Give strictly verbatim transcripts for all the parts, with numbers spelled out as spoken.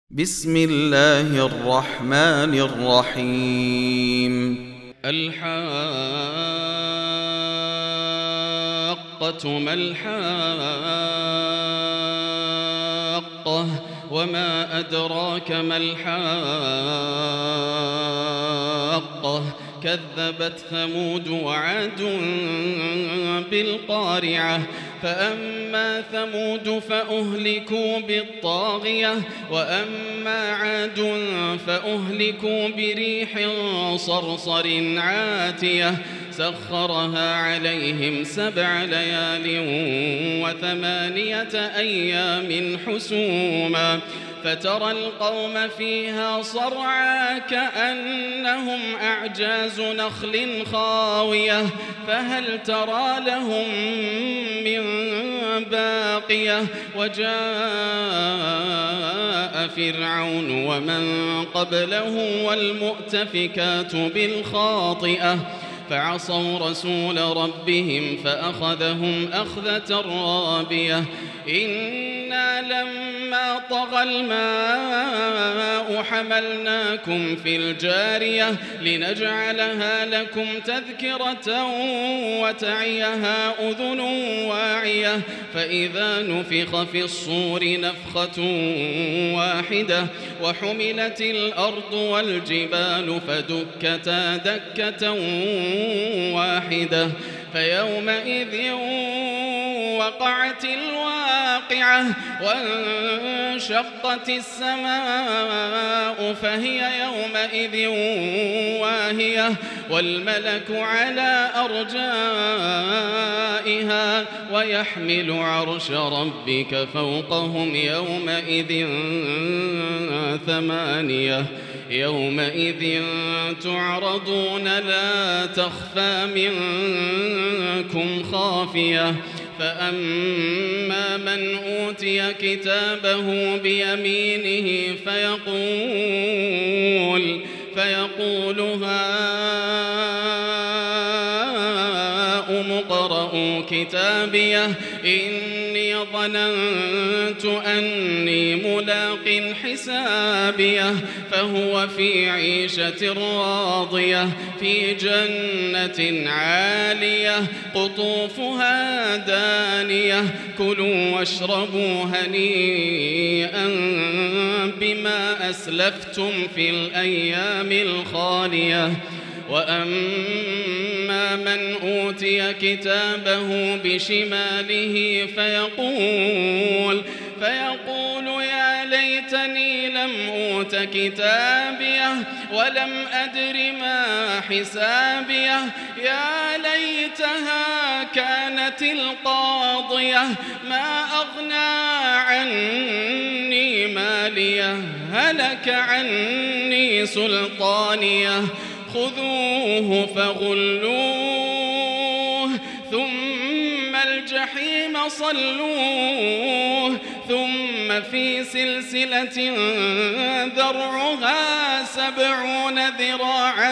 بسم الله الرحمن الرحيم. الحاقة ما الحاقة وما أدراك ما الحاقة كذبت ثمود وعاد بالقارعة فأما ثمود فأهلكوا بالطاغية وأما عاد فأهلكوا بريح صرصر عاتية سخرها عليهم سبع ليال وثمانية أيام حسوما فترى القوم فيها صرعى كأنهم أعجاز نخل خاوية فهل ترى لهم من باقية وجاء فرعون ومن قبله والمؤتفكات بالخاطئة فعصوا رسول ربهم فأخذهم أخذة رابية إنا لما طغى الماء حملناكم في الجارية لنجعلها لكم تذكرة وتعيها أذن واعية فإذا نفخ في الصور نفخة واحدة وحملت الأرض والجبال فدكتا دكة واحدة فيومئذ وقعت الواقعة وانشقت السماء فهي يومئذ واهية والملك على أرجائها ويحمل عرش ربك فوقهم يومئذ ثمانية يومئذ تعرضون لا تخفى منكم خافية فأما من أوتي كتابه بيمينه فيقول فيقول هاؤم اقرءوا كتابيه إني ظننت أني ملاق حسابيه فهو في عيشة راضية في جنة عالية قطوفها دانية كلوا واشربوا هنيئا بما أسلفتم في الأيام الخالية وأما من أوتي كتابه بشماله فيقول فيقول يا ليتني لم أوت كتابيه ولم أدر ما حسابيه يا ليتها كانت القاضية ما أغنى عني ماليه هلك عني سلطانيه خذوه فغلوه ثم الجحيم صلوه ثم في سلسلة ذرعها سبعون ذراعا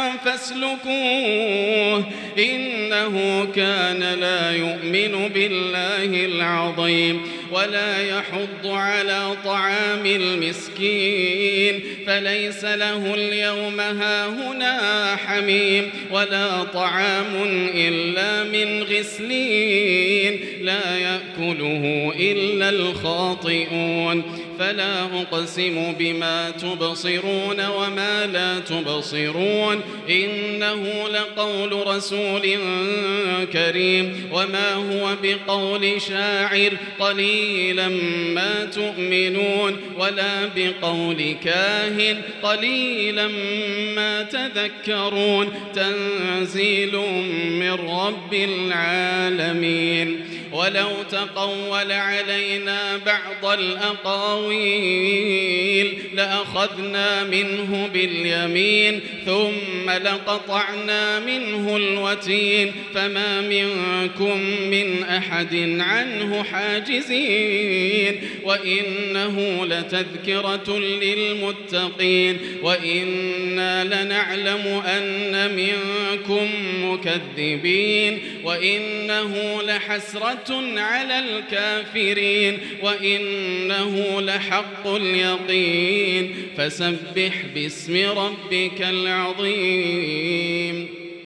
فاسلكوه إنه كان لا يؤمن بالله العظيم ولا يحض على طعام المسكين فليس له اليوم هاهنا حميم ولا طعام إلا من غسلين لا يأكله إلا الخاطئون فلا أقسم بما تبصرون وما لا تبصرون إنه لقول رسول كريم وما هو بقول شاعر قليلا ما تؤمنون ولا بقول كاهن قليلا ما تذكرون تنزيل من رب العالمين ولو تقول علينا بعض الأقاويل لأخذنا منه باليمين ثم لقطعنا منه الوتين فما منكم من أحد عنه حاجزين وإنه لتذكرة للمتقين وإنا لنعلم أن منكم مكذبين وإنه لحسرة على الكافرين وإنه لحق اليقين فسبح باسم ربك العظيم.